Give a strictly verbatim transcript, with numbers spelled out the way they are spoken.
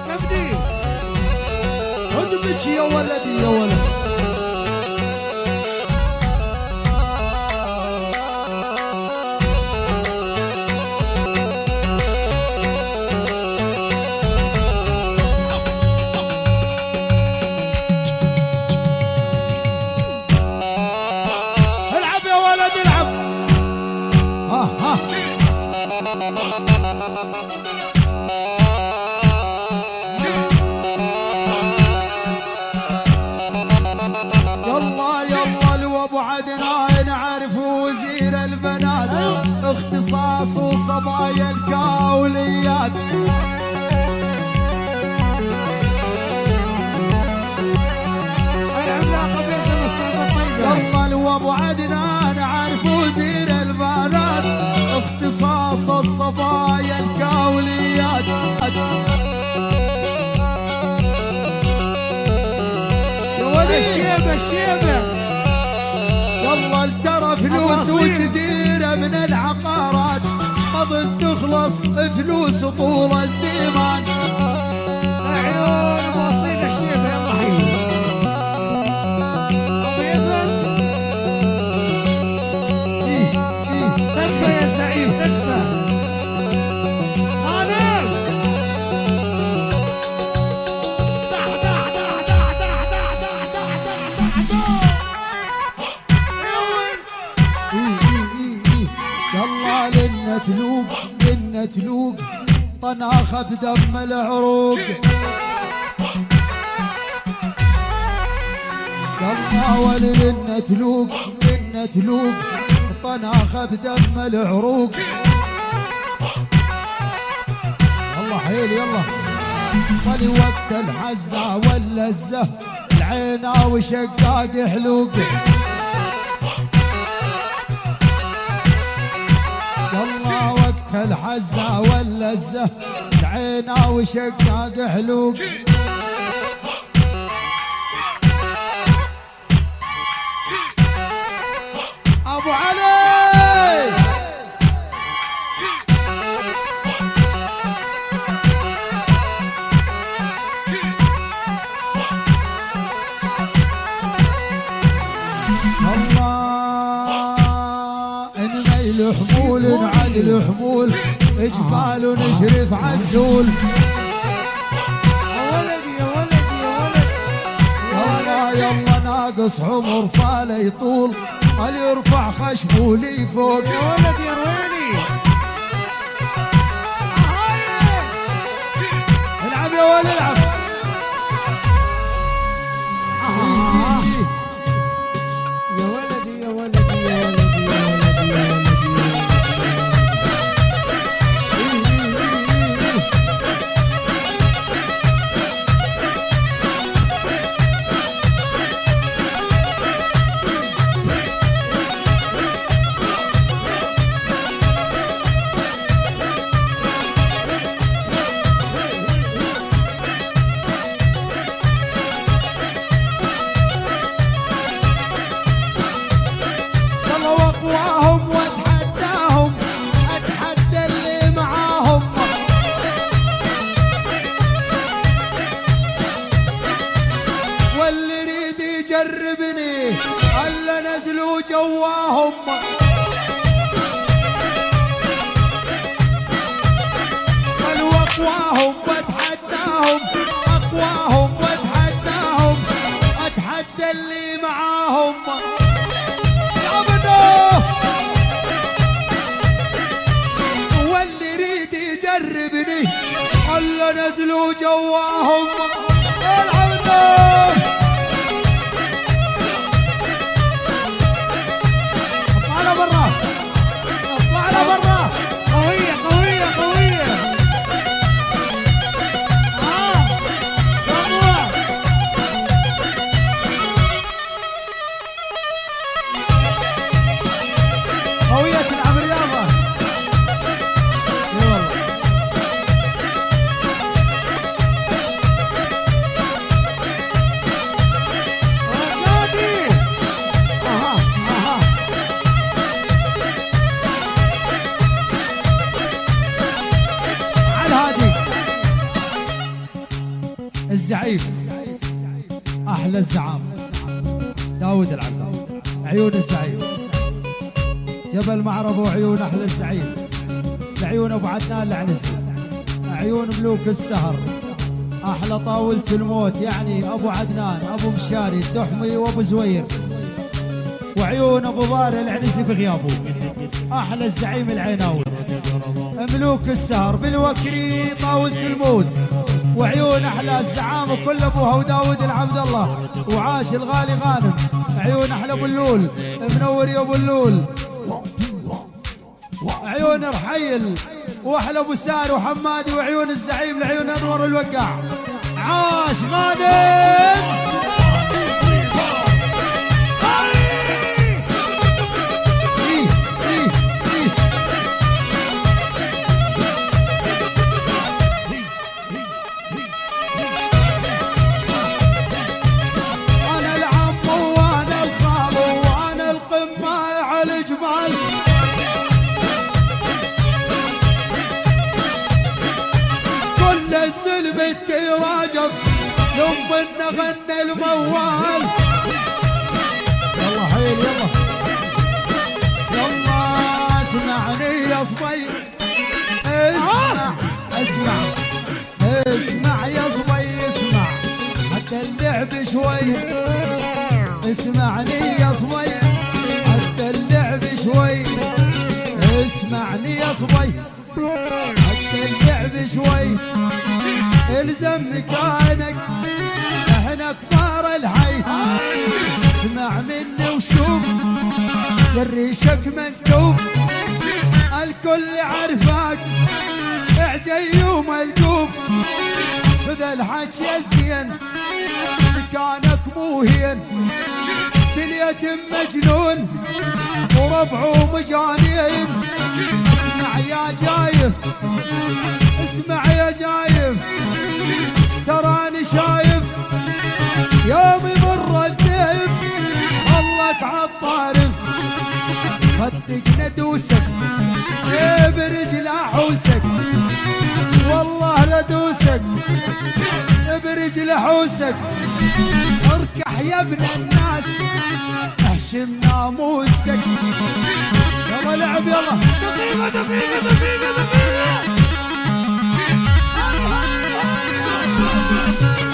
ابني عدبك يا ولدي يا ولد. العب يا ولد العب. ها ها يلا يلا لو ابو عدنان عارف وزير البنات اختصاص صبايا الكاوليات. يلا لو ابو عدنان عارف وزير البنات اختصاص الصبايا الكاوليات. الشيبة الشيبة يلا الترى فلوس وكثيرة من العقارات اظن تخلص فلوس طول الزمان. عيون واصيل الشيبة يلا حبيبي ابو يزن. ايه ايه تكفى يا زعيم تكفى. يلا لنا تلوق لنا تلوق طناخة بدم العروق. يلا ولنا تلوق لنا تلوق طناخة بدم العروق. يلا حيل يلا طلي وقت الحزة واللزة العينا وشقاق حلوق. يلا وقت الحزة واللزة العينا وشقاق حلوق. ابو علي حمول عدل حمول اجبال نشرف عسول. يا ولدي يا ولدي يا ولد. يلا يلا ناقص عمر فاله يطول قال يرفع خشبه لي فوق. يا ولد يا رويني العب يا ولد العب. يا ولدي يا ولدي يا ولدي جربني الا نزلوا جواهم. قالوا اقواهم بتحداهم اقواهم بتحداهم اتحدى اللي معاهم. يا بدو واللي يريد يجربني الا نزلوا جواهم. العبدو برا اطلعنا برا. قوية قوية قوية. اه ممنوع. قوية تلعب رياضة. اي والله الزعيم احلى الزعام داود العبد، عيون الزعيم جبل معرب وعيون احلى الزعيم، لعيون ابو عدنان العنزي، عيون ملوك السهر، احلى طاولة الموت يعني ابو عدنان ابو مشاري الدحمي وابو زوير، وعيون ابو ضار العنزي بغيابه، احلى الزعيم العيناوي، ملوك السهر بالوكري طاولة الموت، وعيون احلى الزعامه كل ابوها وداود العبد الله، وعاش الغالي غانم، عيون احلى ابو اللول منور يا ابو اللول، عيون رحيل واحلى ابو سار وحمادي، وعيون الزعيم لعيون انور الوقاع، عاش غانم. بنتي راجف يوم غنى الموال، يلا حيل يلا يلا اسمعني يا صبي، اسمع اسمع اسمع يا صبي اسمع حتى اللعب شوي، اسمعني يا صبي حتى اللعب شوي، اسمعني يا صبي حتى اللعب شوي، الزم مكانك احنا كبار الحي، اسمع مني وشوف الريشك منكوف، الكل عرفك اعجي وملقوف، خذ الحكي الزين مكانك مو هين، اليتم مجنون وربعه مجانين، اسمع يا جايف اسمع يا جايف تراني شايف يوم يمر الذئب خلك عالطارف، صدق ندوسك برجل احوسك والله لدوسك برجل احوسك، اركح يا ابن الناس احشم ناموسك، يلا لعب يلا دقيقة دقيقة دقيقة دقيقة